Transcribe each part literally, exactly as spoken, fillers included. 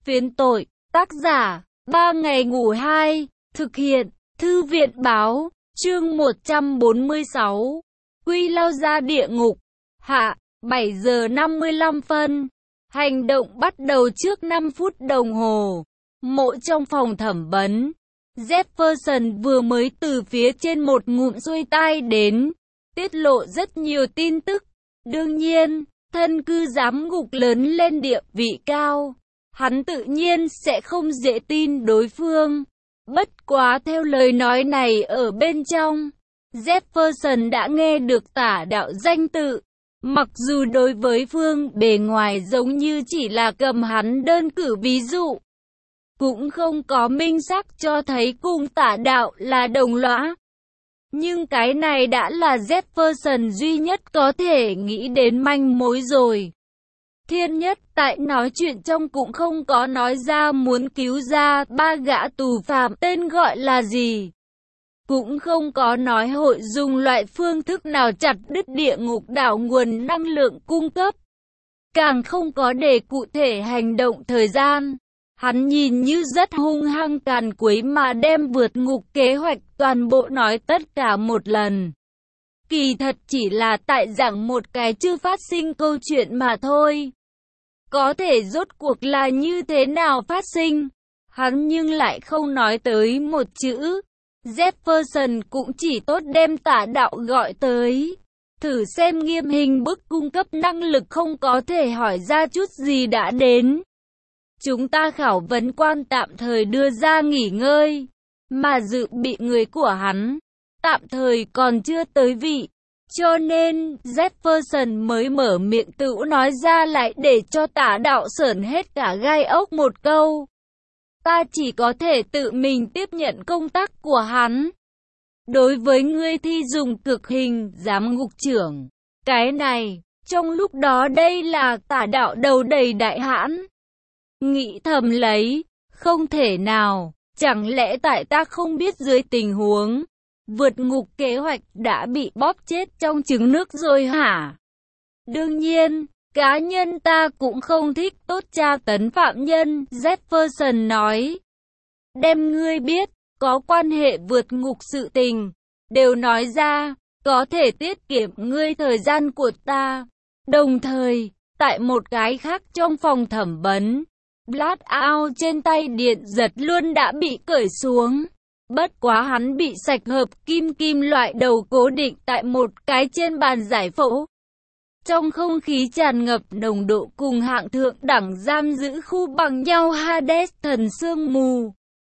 Phiến tội, tác giả, ba ngày ngủ hai, thực hiện, thư viện báo, chương một trăm bốn mươi sáu, Quy lao ra địa ngục, hạ, bảy giờ năm mươi lăm phân, hành động bắt đầu trước năm phút đồng hồ, mộ trong phòng thẩm vấn, Jefferson vừa mới từ phía trên một ngụm xuôi tai đến, tiết lộ rất nhiều tin tức, đương nhiên, thân cư giám ngục lớn lên địa vị cao. Hắn tự nhiên sẽ không dễ tin đối phương. Bất quá theo lời nói này ở bên trong, Jefferson đã nghe được tả đạo danh tự. Mặc dù đối với phương bề ngoài giống như chỉ là cầm hắn đơn cử ví dụ, cũng không có minh xác cho thấy cùng tả đạo là đồng lõa. Nhưng cái này đã là Jefferson duy nhất có thể nghĩ đến manh mối rồi. Thiên Nhất tại nói chuyện trong cũng không có nói ra muốn cứu ra ba gã tù phạm tên gọi là gì. Cũng không có nói hội dùng loại phương thức nào chặt đứt địa ngục đảo nguồn năng lượng cung cấp. Càng không có để cụ thể hành động thời gian. Hắn nhìn như rất hung hăng càn quấy mà đem vượt ngục kế hoạch toàn bộ nói tất cả một lần. Kỳ thật chỉ là tại giảng một cái chưa phát sinh câu chuyện mà thôi. Có thể rốt cuộc là như thế nào phát sinh, hắn nhưng lại không nói tới một chữ. Jefferson cũng chỉ tốt đem tả đạo gọi tới. Thử xem nghiêm hình bức cung cấp năng lực không có thể hỏi ra chút gì đã đến. Chúng ta khảo vấn quan tạm thời đưa ra nghỉ ngơi, mà dự bị người của hắn, tạm thời còn chưa tới vị. Cho nên, Jefferson mới mở miệng tự nói ra lại để cho tả đạo sởn hết cả gai ốc một câu. Ta chỉ có thể tự mình tiếp nhận công tác của hắn. Đối với ngươi thi dùng cực hình, giám ngục trưởng. Cái này, trong lúc đó đây là tả đạo đầu đầy đại hãn. Nghĩ thầm lấy, không thể nào, chẳng lẽ tại ta không biết dưới tình huống vượt ngục kế hoạch đã bị bóp chết trong trứng nước rồi hả? Đương nhiên, cá nhân ta cũng không thích tốt tra tấn phạm nhân, Jefferson nói. Đem ngươi biết, có quan hệ vượt ngục sự tình, đều nói ra, có thể tiết kiệm ngươi thời gian của ta. Đồng thời, tại một cái khác trong phòng thẩm vấn, blackout trên tay điện giật luôn đã bị cởi xuống. Bất quá hắn bị sạch hợp kim kim loại đầu cố định tại một cái trên bàn giải phẫu. Trong không khí tràn ngập nồng độ cùng hạng thượng đẳng giam giữ khu bằng nhau Hades thần sương mù.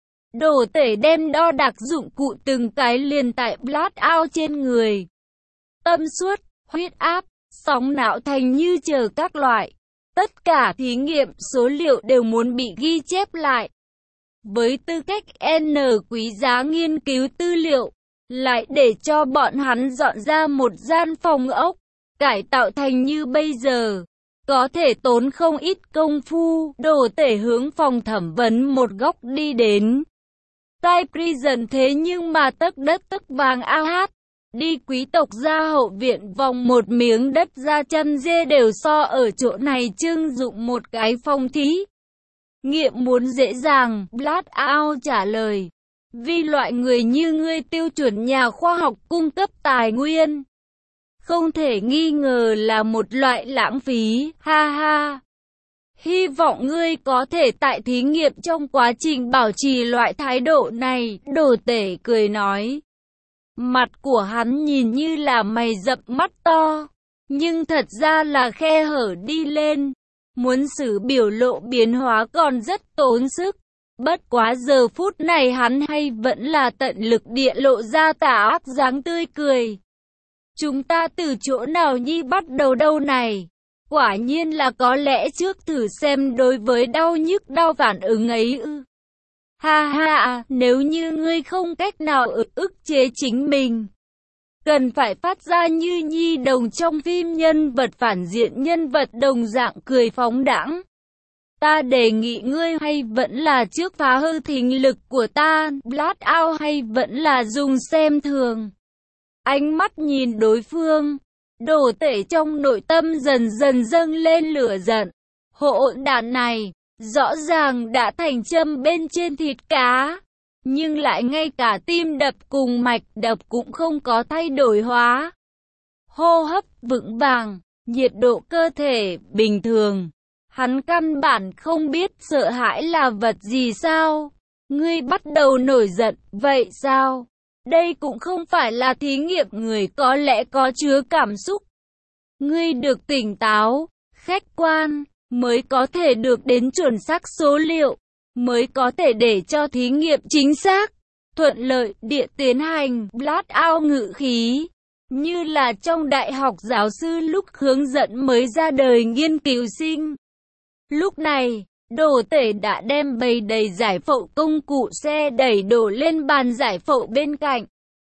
Đồ tể đem đo đạc dụng cụ từng cái liền tại blackout trên người. Tâm suất, huyết áp, sóng não thành như chờ các loại. Tất cả thí nghiệm số liệu đều muốn bị ghi chép lại. Với tư cách N quý giá nghiên cứu tư liệu, lại để cho bọn hắn dọn ra một gian phòng ốc, cải tạo thành như bây giờ. Có thể tốn không ít công phu, đồ tể hướng phòng thẩm vấn một góc đi đến. Tai prison thế nhưng mà tấc đất tấc vàng a hát. Đi quý tộc ra hậu viện vòng một miếng đất ra chăn dê đều so ở chỗ này trưng dụng một cái phòng thí nghiệm muốn dễ dàng, Blackout trả lời. Vì loại người như ngươi tiêu chuẩn nhà khoa học cung cấp tài nguyên, không thể nghi ngờ là một loại lãng phí, ha ha. Hy vọng ngươi có thể tại thí nghiệm trong quá trình bảo trì loại thái độ này, đồ tể cười nói. Mặt của hắn nhìn như là mày rậm mắt to, nhưng thật ra là khe hở đi lên. Muốn xử biểu lộ biến hóa còn rất tốn sức. Bất quá giờ phút này hắn hay vẫn là tận lực địa lộ ra tà ác dáng tươi cười. Chúng ta từ chỗ nào nhi bắt đầu đâu này? Quả nhiên là có lẽ trước thử xem đối với đau nhức đau phản ứng ấy ư. Ha ha, nếu như ngươi không cách nào ức chế chính mình, cần phải phát ra như nhi đồng trong phim nhân vật phản diện nhân vật đồng dạng cười phóng đãng. Ta đề nghị ngươi hay vẫn là trước phá hư thính lực của ta, Blackout hay vẫn là dùng xem thường. Ánh mắt nhìn đối phương, đồ tể trong nội tâm dần dần dâng lên lửa giận. Hỗn đản này, rõ ràng đã thành châm bên trên thịt cá, nhưng lại ngay cả tim đập cùng mạch đập cũng không có thay đổi hóa. Hô hấp vững vàng, nhiệt độ cơ thể bình thường. Hắn căn bản không biết sợ hãi là vật gì sao. Ngươi bắt đầu nổi giận, vậy sao? Đây cũng không phải là thí nghiệm người có lẽ có chứa cảm xúc. Ngươi được tỉnh táo, khách quan, mới có thể được đến chuẩn xác số liệu, mới có thể để cho thí nghiệm chính xác, thuận lợi địa tiến hành. Blackout ngữ khí, như là trong đại học giáo sư lúc hướng dẫn mới ra đời nghiên cứu sinh. Lúc này, đồ tể đã đem bày đầy giải phẫu công cụ xe đẩy đổ lên bàn giải phẫu bên cạnh.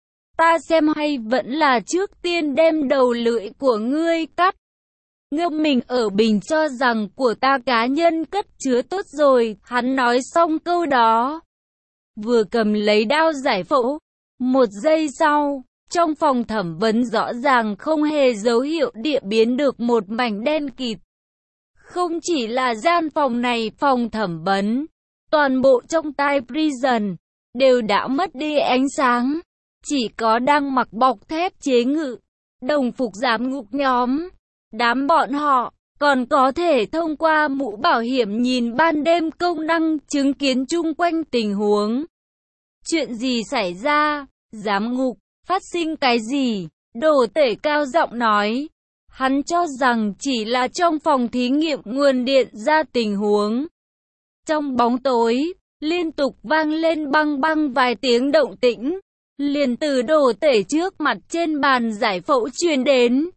Ta xem hay vẫn là trước tiên đem đầu lưỡi của ngươi cắt. Ngâm mình ở bình cho rằng của ta cá nhân cất chứa tốt rồi. Hắn nói xong câu đó, vừa cầm lấy đao giải phẫu. Một giây sau, trong phòng thẩm vấn rõ ràng không hề dấu hiệu địa biến được một mảnh đen kịt. Không chỉ là gian phòng này, phòng thẩm vấn, toàn bộ trong tai prison đều đã mất đi ánh sáng. Chỉ có đang mặc bọc thép chế ngự, đồng phục giám ngục nhóm. Đám bọn họ còn có thể thông qua mũ bảo hiểm nhìn ban đêm công năng chứng kiến chung quanh tình huống. Chuyện gì xảy ra? Giám ngục, phát sinh cái gì? Đồ tể cao giọng nói. Hắn cho rằng chỉ là trong phòng thí nghiệm nguồn điện ra tình huống. Trong bóng tối, liên tục vang lên băng băng vài tiếng động tĩnh. Liền từ đồ tể trước mặt trên bàn giải phẫu truyền đến.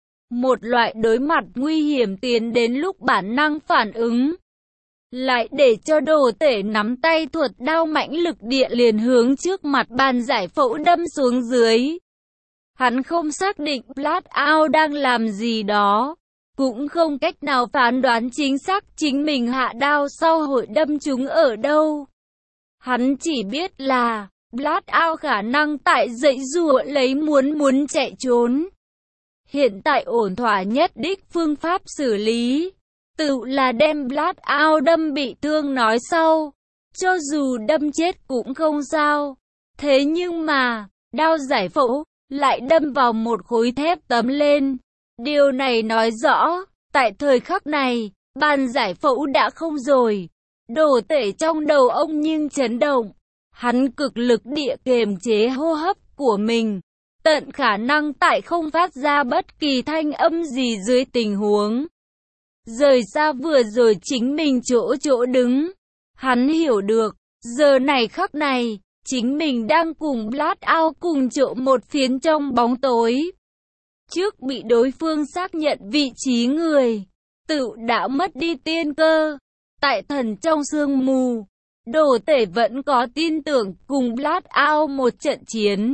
Một loại đối mặt nguy hiểm tiến đến lúc bản năng phản ứng. Lại để cho đồ tể nắm tay thuật đao mãnh lực địa liền hướng trước mặt bàn giải phẫu đâm xuống dưới. Hắn không xác định Blackout đang làm gì đó, cũng không cách nào phán đoán chính xác chính mình hạ đao sau hội đâm chúng ở đâu. Hắn chỉ biết là Blackout khả năng tại dãy giụa lấy muốn muốn chạy trốn. Hiện tại ổn thỏa nhất đích phương pháp xử lý, tự là đem Blackout đâm bị thương nói sau. Cho dù đâm chết cũng không sao. Thế nhưng mà, đao giải phẫu lại đâm vào một khối thép tấm lên. Điều này nói rõ, tại thời khắc này, bàn giải phẫu đã không rồi. Đồ tể trong đầu ông nhưng chấn động. Hắn cực lực địa kiềm chế hô hấp của mình, tận khả năng tại không phát ra bất kỳ thanh âm gì dưới tình huống. Rời xa vừa rồi chính mình chỗ chỗ đứng. Hắn hiểu được, giờ này khắc này, chính mình đang cùng Blackout cùng chỗ một phiến trong bóng tối. Trước bị đối phương xác nhận vị trí người, tự đã mất đi tiên cơ. Tại thần trong sương mù, đồ tể vẫn có tin tưởng cùng Blackout một trận chiến.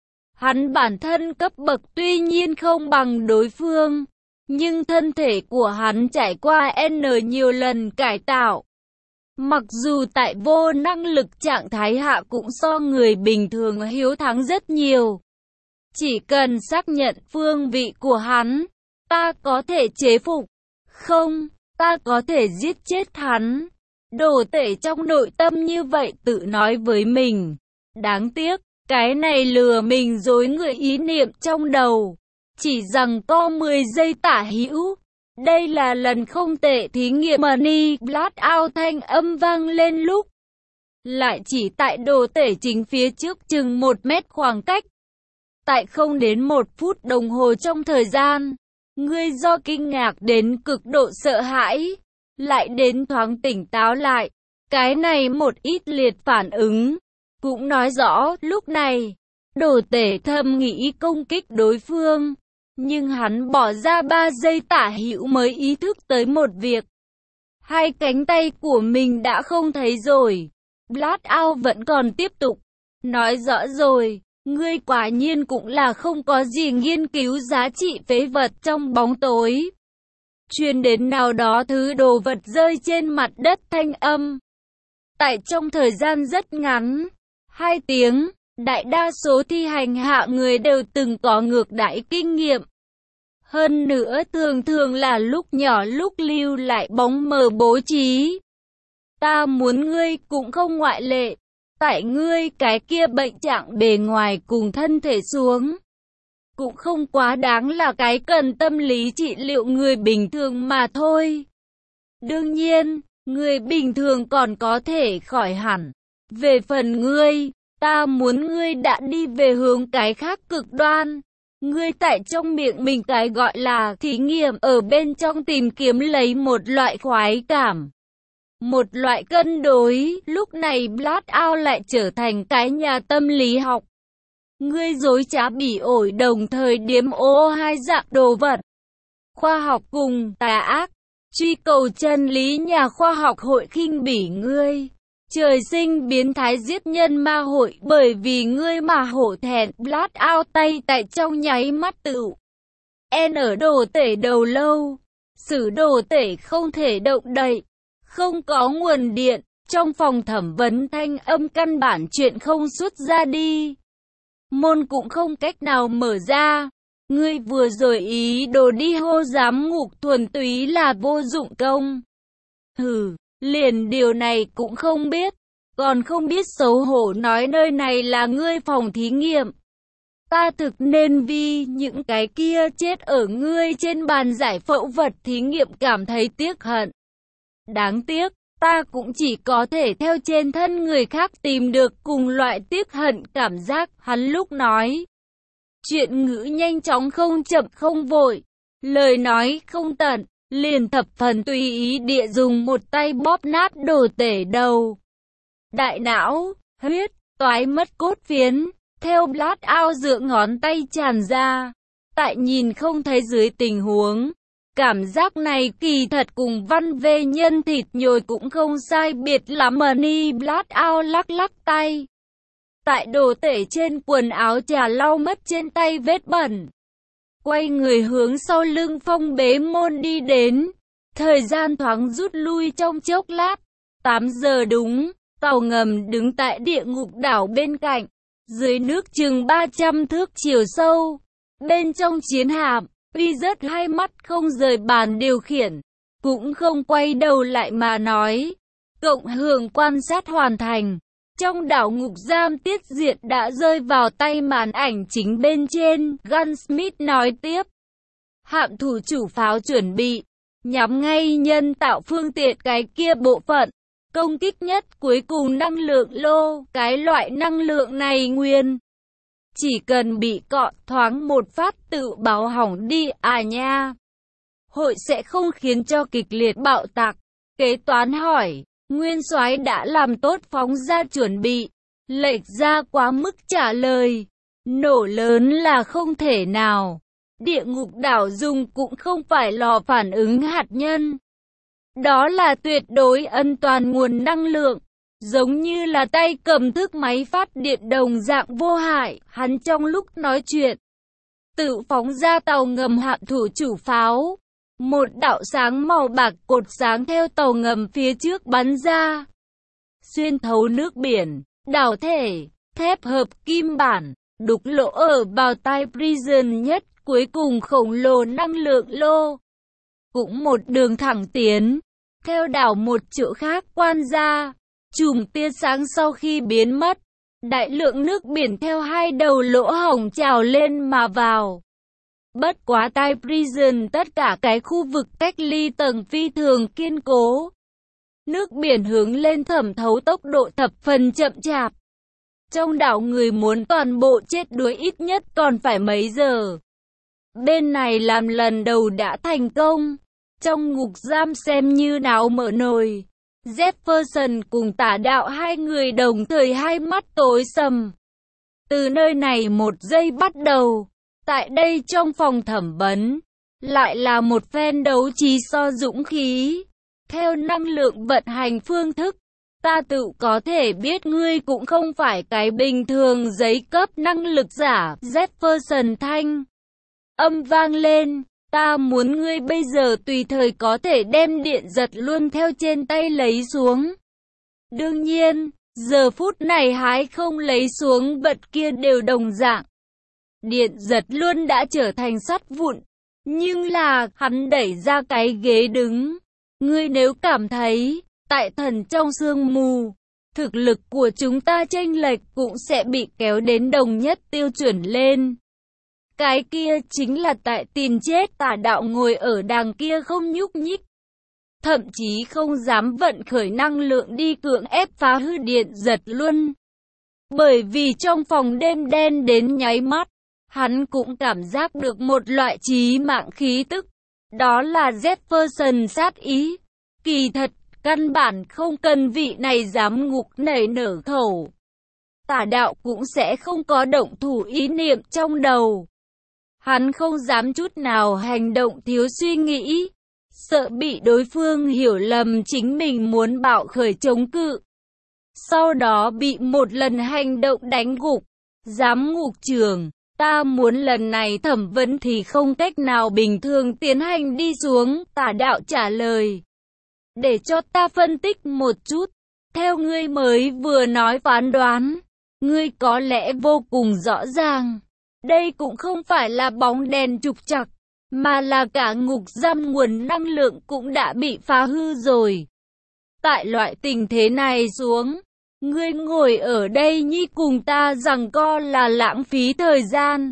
Hắn bản thân cấp bậc tuy nhiên không bằng đối phương, nhưng thân thể của hắn trải qua N nhiều lần cải tạo. Mặc dù tại vô năng lực trạng thái hạ cũng so người bình thường hiếu thắng rất nhiều. Chỉ cần xác nhận phương vị của hắn, ta có thể chế phục. Không, ta có thể giết chết hắn. Đồ tể trong nội tâm như vậy tự nói với mình. Đáng tiếc, cái này lừa mình dối người ý niệm trong đầu. Chỉ rằng có mười giây tả hữu. Đây là lần không tệ thí nghiệm Money Blackout thanh âm vang lên lúc. Lại chỉ tại đồ tể chính phía trước chừng một mét khoảng cách. Tại không đến một phút đồng hồ trong thời gian, ngươi do kinh ngạc đến cực độ sợ hãi, lại đến thoáng tỉnh táo lại. Cái này một ít liệt phản ứng, cũng nói rõ lúc này, đồ tể thầm nghĩ công kích đối phương. Nhưng hắn bỏ ra ba giây tả hữu mới ý thức tới một việc. Hai cánh tay của mình đã không thấy rồi. Blackout vẫn còn tiếp tục. Nói rõ rồi, ngươi quả nhiên cũng là không có gì nghiên cứu giá trị phế vật trong bóng tối. Truyền đến nào đó thứ đồ vật rơi trên mặt đất thanh âm. Tại trong thời gian rất ngắn, hai tiếng, đại đa số thi hành hạ người đều từng có ngược đãi kinh nghiệm. Hơn nữa thường thường là lúc nhỏ lúc lưu lại bóng mờ bố trí. ta muốn ngươi cũng không ngoại lệ. Tại ngươi cái kia bệnh trạng bề ngoài cùng thân thể xuống, cũng không quá đáng là cái cần tâm lý trị liệu người bình thường mà thôi. Đương nhiên, người bình thường còn có thể khỏi hẳn. Về phần ngươi, ta muốn ngươi đã đi về hướng cái khác cực đoan. Ngươi tại trong miệng mình cái gọi là thí nghiệm ở bên trong tìm kiếm lấy một loại khoái cảm, một loại cân đối. Lúc này Blackout lại trở thành cái nhà tâm lý học. Ngươi dối trá bỉ ổi đồng thời điếm ô hai dạng đồ vật. Khoa học cùng tà ác. Truy cầu chân lý nhà khoa học hội khinh bỉ ngươi. Trời sinh biến thái giết nhân ma hội bởi vì ngươi mà hổ thẹn. Blackout tay tại trong nháy mắt tựu. N đồ tể đầu lâu. Sử đồ tể không thể động đậy. Không có nguồn điện. Trong phòng thẩm vấn thanh âm căn bản chuyện không xuất ra đi. Môn cũng không cách nào mở ra. Ngươi vừa rồi ý đồ đi hô giám ngục thuần túy là vô dụng công. Hừ, liền điều này cũng không biết. Còn không biết xấu hổ nói nơi này là ngươi phòng thí nghiệm. Ta thực nên vì những cái kia chết ở ngươi trên bàn giải phẫu vật thí nghiệm cảm thấy tiếc hận. Đáng tiếc, ta cũng chỉ có thể theo trên thân người khác tìm được cùng loại tiếc hận cảm giác. Hắn lúc nói chuyện ngữ nhanh chóng không chậm không vội, lời nói không tận, liền thập phần tùy ý địa dùng một tay bóp nát đồ tể đầu. Đại não, huyết, toái mất cốt phiến, theo Blackout dựa ngón tay tràn ra. Tại nhìn không thấy dưới tình huống, cảm giác này kỳ thật cùng văn về nhân thịt nhồi cũng không sai biệt lắm. Money Blackout lắc lắc tay. Tại đồ tể trên quần áo trà lau mất trên tay vết bẩn. Quay người hướng sau lưng phong bế môn đi đến. Thời gian thoáng rút lui trong chốc lát. tám giờ đúng, tàu ngầm đứng tại địa ngục đảo bên cạnh. Dưới nước chừng ba trăm thước chiều sâu. Bên trong chiến hạm, uy rất hai mắt không rời bàn điều khiển. Cũng không quay đầu lại mà nói. Cộng hưởng quan sát hoàn thành. Trong đảo ngục giam tiết diện đã rơi vào tay màn ảnh chính bên trên. Gunsmith nói tiếp. Hạm thủ chủ pháo chuẩn bị. Nhắm ngay nhân tạo phương tiện cái kia bộ phận. Công kích nhất cuối cùng năng lượng lô. Cái loại năng lượng này nguyên. Chỉ cần bị cọ thoáng một phát tự báo hỏng đi à nha. Hội sẽ không khiến cho kịch liệt bạo tạc. Kế toán hỏi. Nguyên soái đã làm tốt phóng ra chuẩn bị. Lệch ra quá mức trả lời. Nổ lớn là không thể nào. Địa ngục đảo dùng cũng không phải lò phản ứng hạt nhân. Đó là tuyệt đối an toàn nguồn năng lượng. Giống như là tay cầm thức máy phát điện đồng dạng vô hại. Hắn trong lúc nói chuyện, tự phóng ra tàu ngầm hạm thủ chủ pháo. Một đạo sáng màu bạc cột sáng theo tàu ngầm phía trước bắn ra. Xuyên thấu nước biển, đảo thể, thép hợp kim bản, đục lỗ ở bào tai Prison nhất, cuối cùng khổng lồ năng lượng lô. Cũng một đường thẳng tiến, theo đảo một chỗ khác quan ra. Chùm tia sáng sau khi biến mất, đại lượng nước biển theo hai đầu lỗ hổng trào lên mà vào. Bất quá tai Prison tất cả cái khu vực cách ly tầng phi thường kiên cố. Nước biển hướng lên thẩm thấu tốc độ thập phần chậm chạp. Trong đảo người muốn toàn bộ chết đuối ít nhất còn phải mấy giờ. Bên này làm lần đầu đã thành công. Trong ngục giam xem như náo mở nồi. Jefferson cùng tả đạo hai người đồng thời hai mắt tối sầm. Từ nơi này một giây bắt đầu. Tại đây trong phòng thẩm vấn, lại là một phen đấu trí so dũng khí. Theo năng lượng vận hành phương thức, ta tự có thể biết ngươi cũng không phải cái bình thường giấy cấp năng lực giả. Jefferson thanh âm vang lên, ta muốn ngươi bây giờ tùy thời có thể đem điện giật luôn theo trên tay lấy xuống. Đương nhiên, giờ phút này hái không lấy xuống vật kia đều đồng dạng. Điện giật luôn đã trở thành sắt vụn. Nhưng là, hắn đẩy ra cái ghế đứng. Ngươi nếu cảm thấy, tại thần trong sương mù, thực lực của chúng ta chênh lệch cũng sẽ bị kéo đến đồng nhất tiêu chuẩn lên. Cái kia chính là tại tìm chết. Tà đạo ngồi ở đàng kia không nhúc nhích, thậm chí không dám vận khởi năng lượng đi cưỡng ép phá hư điện giật luân. Bởi vì trong phòng đêm đen đến nháy mắt, hắn cũng cảm giác được một loại chí mạng khí tức. Đó là Jefferson sát ý. Kỳ thật, căn bản không cần vị này dám ngục nảy nở khẩu. Tà đạo cũng sẽ không có động thủ ý niệm trong đầu. Hắn không dám chút nào hành động thiếu suy nghĩ, sợ bị đối phương hiểu lầm chính mình muốn bạo khởi chống cự. Sau đó bị một lần hành động đánh gục. Giám ngục trưởng, ta muốn lần này thẩm vấn thì không cách nào bình thường tiến hành đi xuống. Tà đạo trả lời. Để cho ta phân tích một chút. Theo ngươi mới vừa nói phán đoán, ngươi có lẽ vô cùng rõ ràng. Đây cũng không phải là bóng đèn trục trặc, mà là cả ngục giam nguồn năng lượng cũng đã bị phá hư rồi. Tại loại tình thế này xuống, ngươi ngồi ở đây nhi cùng ta giằng co là lãng phí thời gian.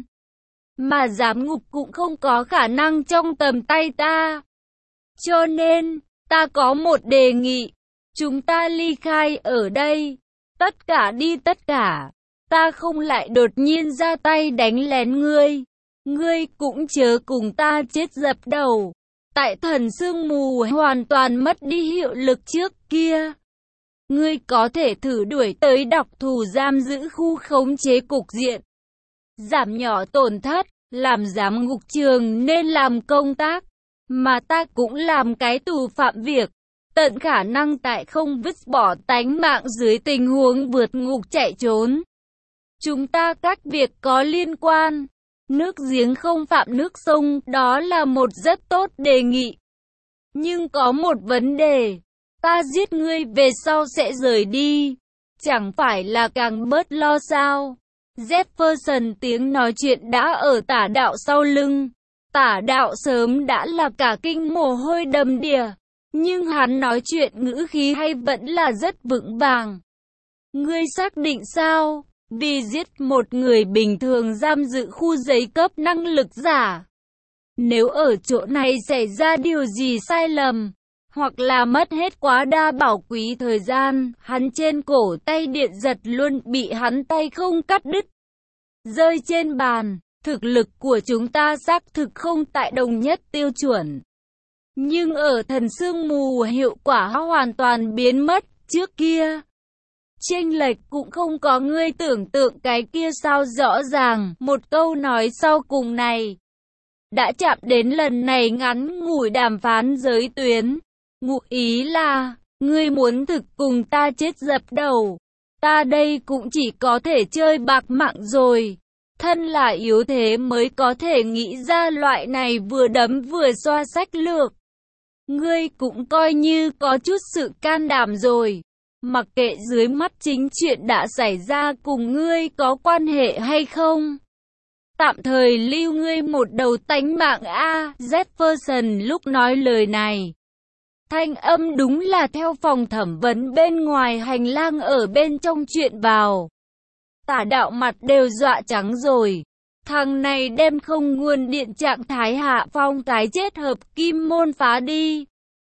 Mà giám ngục cũng không có khả năng trong tầm tay ta. Cho nên, ta có một đề nghị. Chúng ta ly khai ở đây. Tất cả đi tất cả. Ta không lại đột nhiên ra tay đánh lén ngươi. Ngươi cũng chớ cùng ta chết dập đầu. Tại thần sương mù hoàn toàn mất đi hiệu lực trước kia. Ngươi có thể thử đuổi tới đặc thù giam giữ khu khống chế cục diện. Giảm nhỏ tổn thất, làm giám ngục trường nên làm công tác. Mà ta cũng làm cái tù phạm việc. Tận khả năng tại không vứt bỏ tánh mạng dưới tình huống vượt ngục chạy trốn. Chúng ta các việc có liên quan. Nước giếng không phạm nước sông, đó là một rất tốt đề nghị. Nhưng có một vấn đề. Ta giết ngươi về sau sẽ rời đi. Chẳng phải là càng bớt lo sao? Jefferson tiếng nói chuyện đã ở tả đạo sau lưng. Tả đạo sớm đã là cả kinh mồ hôi đầm đìa. Nhưng hắn nói chuyện ngữ khí hay vẫn là rất vững vàng. Ngươi xác định sao? Vì giết một người bình thường giam giữ khu giấy cấp năng lực giả. Nếu ở chỗ này xảy ra điều gì sai lầm, hoặc là mất hết quá đa bảo quý thời gian, hắn trên cổ tay điện giật luôn bị hắn tay không cắt đứt. Rơi trên bàn, thực lực của chúng ta xác thực không tại đồng nhất tiêu chuẩn. Nhưng ở thần sương mù hiệu quả hoàn toàn biến mất trước kia. Chênh lệch cũng không có ngươi tưởng tượng cái kia sao rõ ràng. Một câu nói sau cùng này đã chạm đến lần này ngắn ngủi đàm phán giới tuyến. Ngụ ý là, ngươi muốn thực cùng ta chết dập đầu. Ta đây cũng chỉ có thể chơi bạc mạng rồi. Thân là yếu thế mới có thể nghĩ ra loại này vừa đấm vừa xoa sách lược. Ngươi cũng coi như có chút sự can đảm rồi. Mặc kệ dưới mắt chính chuyện đã xảy ra cùng ngươi có quan hệ hay không. Tạm thời lưu ngươi một đầu tánh mạng a. Jefferson lúc nói lời này. Thanh âm đúng là theo phòng thẩm vấn bên ngoài hành lang ở bên trong chuyện vào. Tả đạo mặt đều dọa trắng rồi. Thằng này đem không nguồn điện trạng thái hạ phong cái chết hợp kim môn phá đi.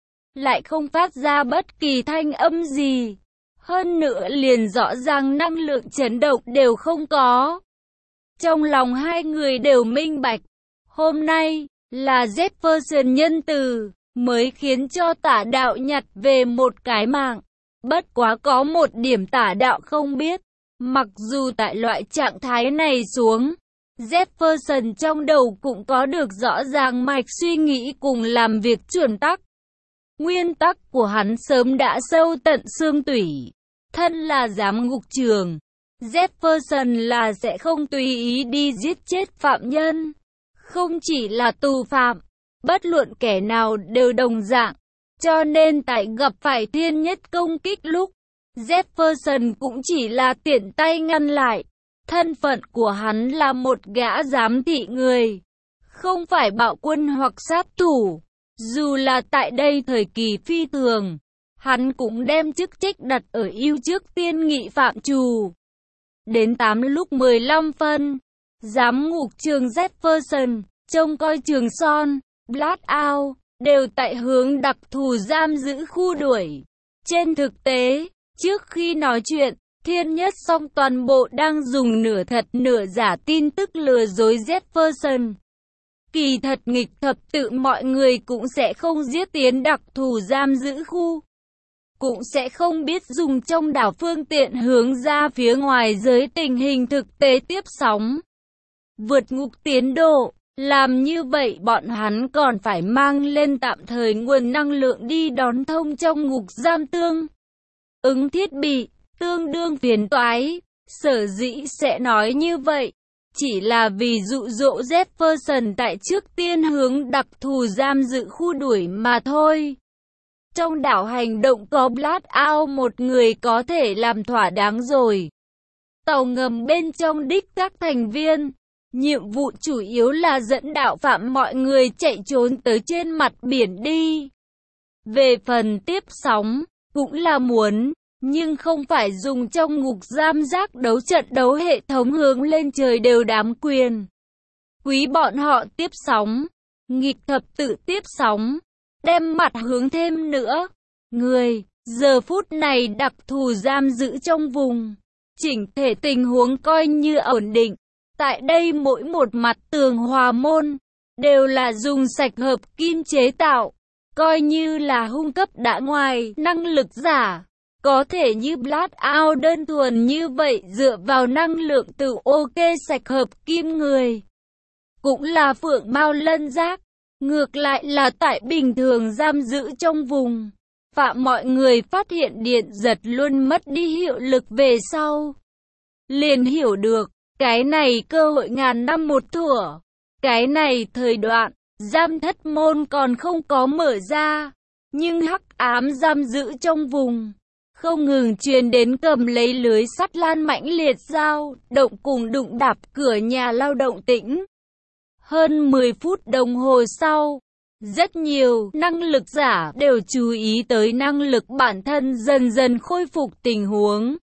Lại không phát ra bất kỳ thanh âm gì. Hơn nữa liền rõ ràng năng lượng chấn động đều không có. Trong lòng hai người đều minh bạch. Hôm nay, là Jefferson nhân từ, mới khiến cho tả đạo nhặt về một cái mạng. Bất quá có một điểm tả đạo không biết. Mặc dù tại loại trạng thái này xuống, Jefferson trong đầu cũng có được rõ ràng mạch suy nghĩ cùng làm việc chuẩn tắc. Nguyên tắc của hắn sớm đã sâu tận xương tủy. Thân là giám ngục trường, Jefferson là sẽ không tùy ý đi giết chết phạm nhân. Không chỉ là tù phạm, bất luận kẻ nào đều đồng dạng. Cho nên tại gặp phải thiên nhất công kích lúc, Jefferson cũng chỉ là tiện tay ngăn lại. Thân phận của hắn là một gã giám thị người, không phải bạo quân hoặc sát thủ. Dù là tại đây thời kỳ phi thường, Hắn cũng đem chức trách đặt ở ưu trước tiên nghị phạm trù. Đến tám lúc mười lăm phân, giám ngục trường Jefferson, trông coi trường Son, Blackout, đều tại hướng đặc thù giam giữ khu đuổi. Trên thực tế, trước khi nói chuyện, Thiên Nhất Song toàn bộ đang dùng nửa thật nửa giả tin tức lừa dối Jefferson. Kỳ thật nghịch thập tự mọi người cũng sẽ không giết tiến đặc thù giam giữ khu. Cũng sẽ không biết dùng trong đảo phương tiện hướng ra phía ngoài giới tình hình thực tế tiếp sóng. Vượt ngục tiến độ, làm như vậy bọn hắn còn phải mang lên tạm thời nguồn năng lượng đi đón thông trong ngục giam tương ứng thiết bị, tương đương phiền toái. Sở dĩ sẽ nói như vậy, chỉ là vì dụ dỗ Jefferson tại trước tiên hướng đặc thù giam giữ khu đuổi mà thôi. Trong đảo hành động có Blackout một người có thể làm thỏa đáng rồi. Tàu ngầm bên trong đích các thành viên, nhiệm vụ chủ yếu là dẫn đạo phạm mọi người chạy trốn tới trên mặt biển đi. Về phần tiếp sóng, cũng là muốn, nhưng không phải dùng trong ngục giam giác đấu trận đấu hệ thống hướng lên trời đều đám quyền. Quý bọn họ tiếp sóng, nghịch thập tự tiếp sóng, đem mặt hướng thêm nữa. Người, giờ phút này đặc thù giam giữ trong vùng, chỉnh thể tình huống coi như ổn định. Tại đây mỗi một mặt tường hòa môn, đều là dùng sạch hợp kim chế tạo, coi như là hung cấp đã ngoài năng lực giả. Có thể như Blackout đơn thuần như vậy dựa vào năng lượng từ ok sạch hợp kim người. Cũng là phượng mao lân giác. Ngược lại là tại bình thường giam giữ trong vùng, phạm mọi người phát hiện điện giật luôn mất đi hiệu lực về sau. Liền hiểu được, cái này cơ hội ngàn năm một thủa. Cái này thời đoạn, giam thất môn còn không có mở ra. Nhưng hắc ám giam giữ trong vùng, không ngừng truyền đến cầm lấy lưới sắt lan mãnh liệt dao, động cùng đụng đạp cửa nhà lao động tĩnh. Hơn mười phút đồng hồ sau, rất nhiều năng lực giả đều chú ý tới năng lực bản thân dần dần khôi phục tình huống.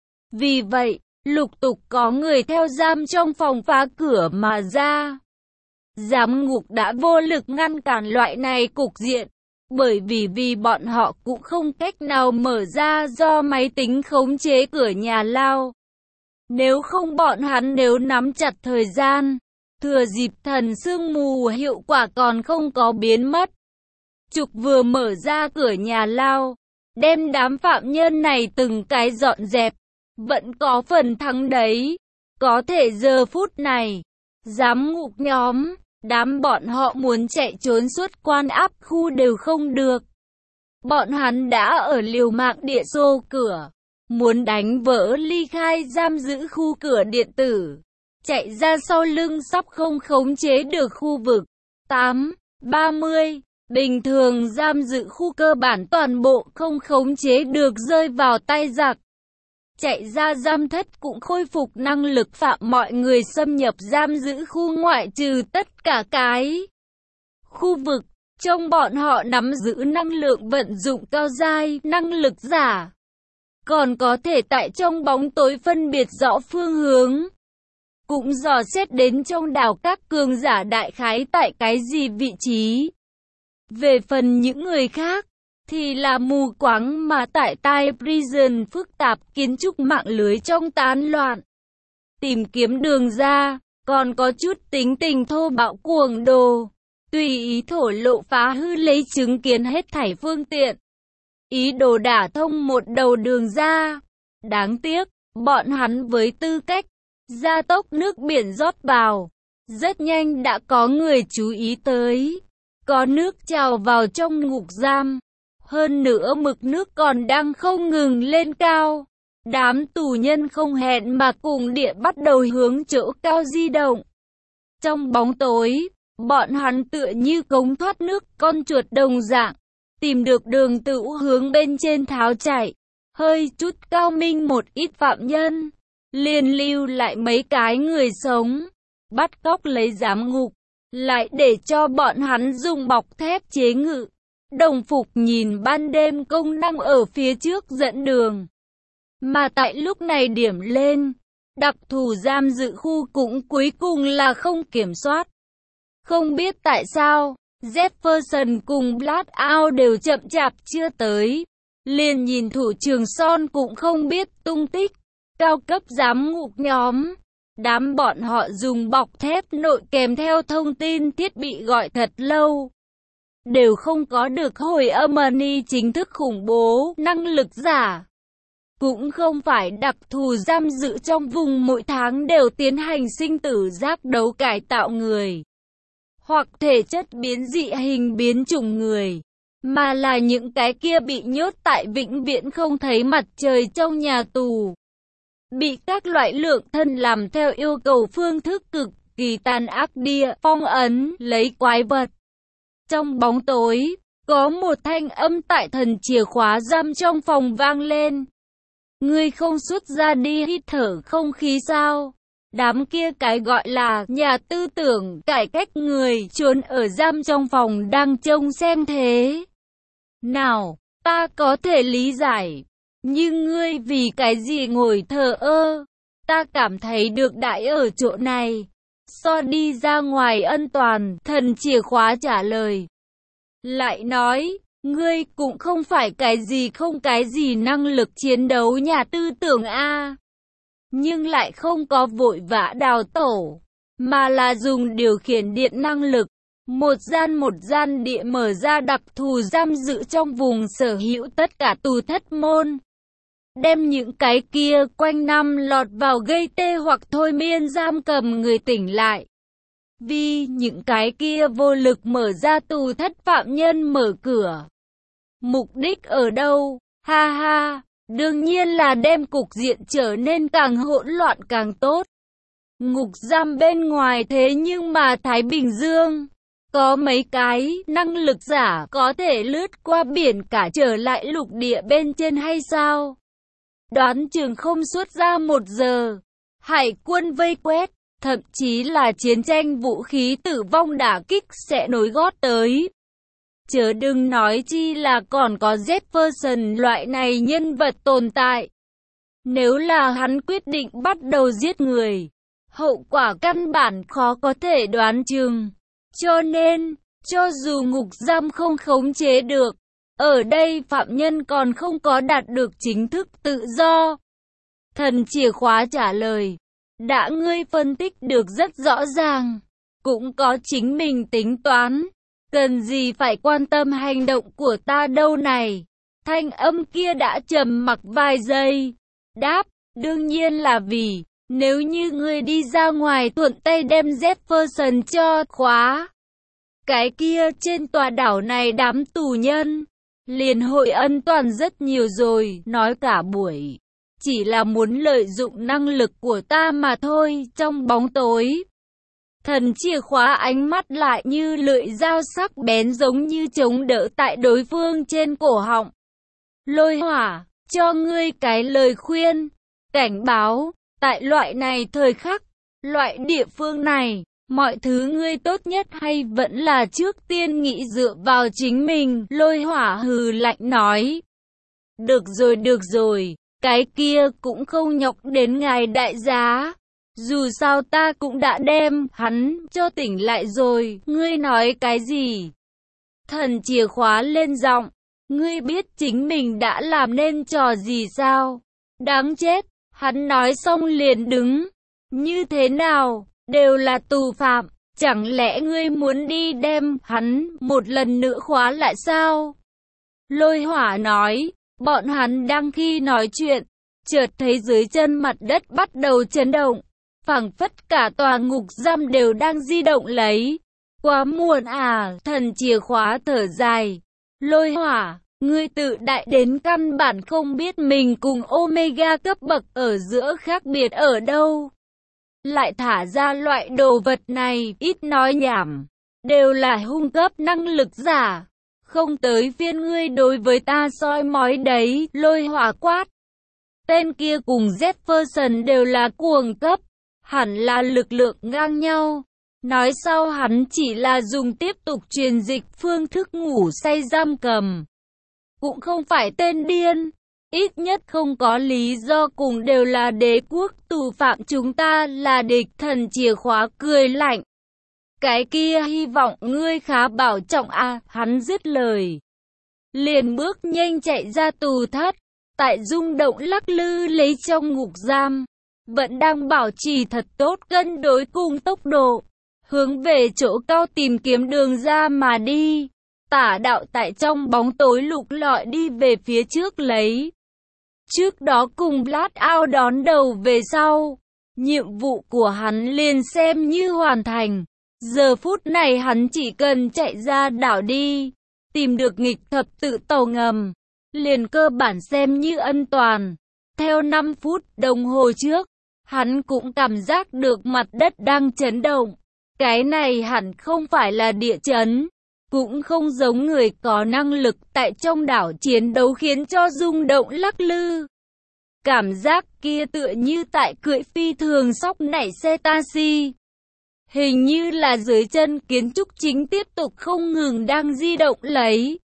Vì vậy, lục tục có người theo giam trong phòng phá cửa mà ra. Giám ngục đã vô lực ngăn cản loại này cục diện, bởi vì vì bọn họ cũng không cách nào mở ra do máy tính khống chế cửa nhà lao. Nếu không bọn hắn nếu nắm chặt thời gian, thừa dịp thần sương mù hiệu quả còn không có biến mất. Trục vừa mở ra cửa nhà lao, đem đám phạm nhân này từng cái dọn dẹp, vẫn có phần thắng đấy. Có thể giờ phút này, giám ngục nhóm, đám bọn họ muốn chạy trốn suốt quan áp khu đều không được. Bọn hắn đã ở liều mạng địa xô cửa, muốn đánh vỡ ly khai giam giữ khu cửa điện tử. Chạy ra sau lưng sắp không khống chế được khu vực. tám, ba mươi, bình thường giam giữ khu cơ bản toàn bộ không khống chế được rơi vào tay giặc. Chạy ra giam thất cũng khôi phục năng lực phạm mọi người xâm nhập giam giữ khu ngoại trừ tất cả cái khu vực. Trong bọn họ nắm giữ năng lượng vận dụng cao giai, năng lực giả. Còn có thể tại trong bóng tối phân biệt rõ phương hướng. Cũng dò xét đến trong đảo các cường giả đại khái tại cái gì vị trí. Về phần những người khác, thì là mù quáng mà tại tai prison phức tạp kiến trúc mạng lưới trong tán loạn. Tìm kiếm đường ra, còn có chút tính tình thô bạo cuồng đồ. Tùy ý thổ lộ phá hư lấy chứng kiến hết thảy phương tiện. Ý đồ đả thông một đầu đường ra. Đáng tiếc, bọn hắn với tư cách gia tốc nước biển rót vào, rất nhanh đã có người chú ý tới. Có nước trào vào trong ngục giam. Hơn nữa mực nước còn đang không ngừng lên cao. Đám tù nhân không hẹn mà cùng địa bắt đầu hướng chỗ cao di động. Trong bóng tối, bọn hắn tựa như cống thoát nước con chuột đồng dạng, tìm được đường tự hướng bên trên tháo chạy. Hơi chút cao minh một ít phạm nhân, liền lưu lại mấy cái người sống, bắt cóc lấy giám ngục, lại để cho bọn hắn dùng bọc thép chế ngự. Đồng phục nhìn ban đêm công năng ở phía trước dẫn đường. Mà tại lúc này điểm lên, đặc thù giam giữ khu cũng cuối cùng là không kiểm soát. Không biết tại sao, Jefferson cùng Blackout đều chậm chạp chưa tới. Liền nhìn thủ trường Son cũng không biết tung tích. Cao cấp giám ngục nhóm. Đám bọn họ dùng bọc thép nội kèm theo thông tin thiết bị gọi thật lâu. Đều không có được hồi âm money chính thức khủng bố, năng lực giả. Cũng không phải đặc thù giam giữ trong vùng mỗi tháng đều tiến hành sinh tử giác đấu cải tạo người. Hoặc thể chất biến dị hình biến chủng người. Mà là những cái kia bị nhốt tại vĩnh viễn không thấy mặt trời trong nhà tù. Bị các loại lượng thân làm theo yêu cầu phương thức cực kỳ tàn ác địa phong ấn lấy quái vật. Trong bóng tối, có một thanh âm tại thần chìa khóa giam trong phòng vang lên. Ngươi không xuất ra đi hít thở không khí sao? Đám kia cái gọi là nhà tư tưởng cải cách người trốn ở giam trong phòng đang trông xem thế. Nào, ta có thể lý giải. Nhưng ngươi vì cái gì ngồi thờ ơ? Ta cảm thấy được đãi ở chỗ này. So đi ra ngoài ân toàn, thần chìa khóa trả lời. Lại nói, ngươi cũng không phải cái gì không cái gì năng lực chiến đấu nhà tư tưởng a, nhưng lại không có vội vã đào tổ, mà là dùng điều khiển điện năng lực. Một gian một gian địa mở ra đặc thù giam giữ trong vùng sở hữu tất cả tù thất môn. Đem những cái kia quanh năm lọt vào gây tê hoặc thôi miên giam cầm người tỉnh lại. Vì những cái kia vô lực mở ra tù thất phạm nhân mở cửa. Mục đích ở đâu? Ha ha, đương nhiên là đem cục diện trở nên càng hỗn loạn càng tốt. Ngục giam bên ngoài thế nhưng mà Thái Bình Dương. Có mấy cái năng lực giả có thể lướt qua biển cả trở lại lục địa bên trên hay sao? Đoán chừng không suốt ra một giờ. Hải quân vây quét, thậm chí là chiến tranh vũ khí tử vong đả kích sẽ nối gót tới. Chớ đừng nói chi là còn có Jefferson loại này nhân vật tồn tại. Nếu là hắn quyết định bắt đầu giết người, hậu quả căn bản khó có thể đoán chừng. Cho nên, cho dù ngục giam không khống chế được, ở đây phạm nhân còn không có đạt được chính thức tự do. Thần chìa khóa trả lời, đã ngươi phân tích được rất rõ ràng, cũng có chính mình tính toán, cần gì phải quan tâm hành động của ta đâu này. Thanh âm kia đã trầm mặc vài giây, đáp, đương nhiên là vì, nếu như ngươi đi ra ngoài thuận tay đem Jefferson cho khóa. Cái kia trên tòa đảo này đám tù nhân, liền hội ân toàn rất nhiều rồi, nói cả buổi. Chỉ là muốn lợi dụng năng lực của ta mà thôi, trong bóng tối. Thần chìa khóa ánh mắt lại như lưỡi dao sắc bén giống như chống đỡ tại đối phương trên cổ họng. Lôi hỏa, cho ngươi cái lời khuyên, cảnh báo, tại loại này thời khắc, loại địa phương này, mọi thứ ngươi tốt nhất hay vẫn là trước tiên nghĩ dựa vào chính mình. Lôi hỏa hừ lạnh nói. Được rồi được rồi, cái kia cũng không nhọc đến ngài đại giá. Dù sao ta cũng đã đem hắn cho tỉnh lại rồi, ngươi nói cái gì? Thần chìa khóa lên giọng, ngươi biết chính mình đã làm nên trò gì sao? Đáng chết, hắn nói xong liền đứng. Như thế nào, đều là tù phạm, chẳng lẽ ngươi muốn đi đem hắn một lần nữa khóa lại sao? Lôi hỏa nói, bọn hắn đang khi nói chuyện, chợt thấy dưới chân mặt đất bắt đầu chấn động. Phảng phất cả tòa ngục giam đều đang di động lấy. Quá muộn à, thần chìa khóa thở dài. Lôi hỏa, ngươi tự đại đến căn bản không biết mình cùng Omega cấp bậc ở giữa khác biệt ở đâu. Lại thả ra loại đồ vật này, ít nói nhảm. Đều là hung cấp năng lực giả. Không tới phiên ngươi đối với ta soi mói đấy, lôi hỏa quát. Tên kia cùng Jefferson đều là cuồng cấp. Hẳn là lực lượng ngang nhau. Nói sau hắn chỉ là dùng tiếp tục truyền dịch phương thức ngủ say giam cầm. Cũng không phải tên điên. Ít nhất không có lý do, cùng đều là đế quốc tù phạm, chúng ta là địch. Thần chìa khóa cười lạnh. Cái kia hy vọng ngươi khá bảo trọng à, hắn dứt lời. Liền bước nhanh chạy ra tù thất, tại rung động lắc lư lấy trong ngục giam. Vẫn đang bảo trì thật tốt cân đối cùng tốc độ, hướng về chỗ cao tìm kiếm đường ra mà đi. Tả Đạo tại trong bóng tối lục lọi đi về phía trước lấy. Trước đó cùng Blast Out đón đầu về sau, nhiệm vụ của hắn liền xem như hoàn thành. Giờ phút này hắn chỉ cần chạy ra đảo đi, tìm được nghịch thập tự tàu ngầm, liền cơ bản xem như ân toàn. Theo năm phút đồng hồ trước, hắn cũng cảm giác được mặt đất đang chấn động. Cái này hẳn không phải là địa chấn, cũng không giống người có năng lực tại trong đảo chiến đấu khiến cho rung động lắc lư. Cảm giác kia tựa như tại cưỡi phi thường sóc nảy xe taxi. Hình như là dưới chân kiến trúc chính tiếp tục không ngừng đang di động lấy.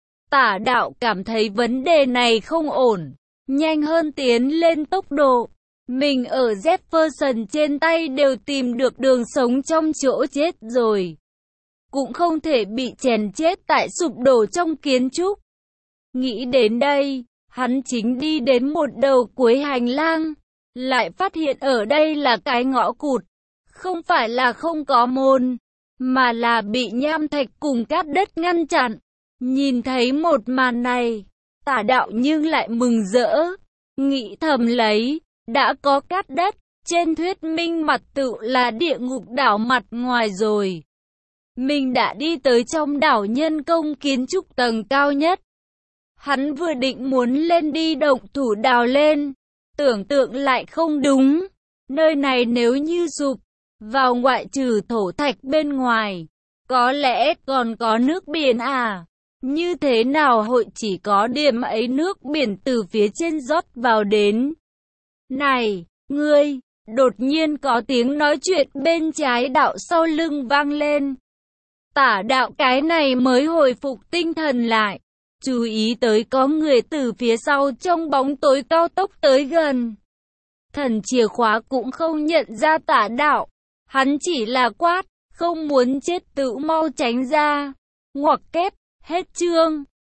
Tả Đạo cảm thấy vấn đề này không ổn, nhanh hơn tiến lên tốc độ. Mình ở Jefferson trên tay đều tìm được đường sống trong chỗ chết rồi. Cũng không thể bị chèn chết tại sụp đổ trong kiến trúc. Nghĩ đến đây, hắn chính đi đến một đầu cuối hành lang, lại phát hiện ở đây là cái ngõ cụt. Không phải là không có môn, mà là bị nham thạch cùng cát đất ngăn chặn. Nhìn thấy một màn này, Tả Đạo nhưng lại mừng rỡ, nghĩ thầm lấy, đã có cát đất, trên thuyết minh mặt tự là địa ngục đảo mặt ngoài rồi. Mình đã đi tới trong đảo nhân công kiến trúc tầng cao nhất. Hắn vừa định muốn lên đi động thủ đào lên, tưởng tượng lại không đúng. Nơi này nếu như sụp vào, ngoại trừ thổ thạch bên ngoài, có lẽ còn có nước biển à? Như thế nào hội chỉ có điểm ấy nước biển từ phía trên rót vào đến? Này, ngươi! Đột nhiên có tiếng nói chuyện bên trái Đạo sau lưng vang lên. Tả Đạo cái này mới hồi phục tinh thần lại, chú ý tới có người từ phía sau trong bóng tối cao tốc tới gần. Thần chìa khóa cũng không nhận ra Tả Đạo, hắn chỉ là quát, không muốn chết tự mau tránh ra. Ngoặc kép, hết chương.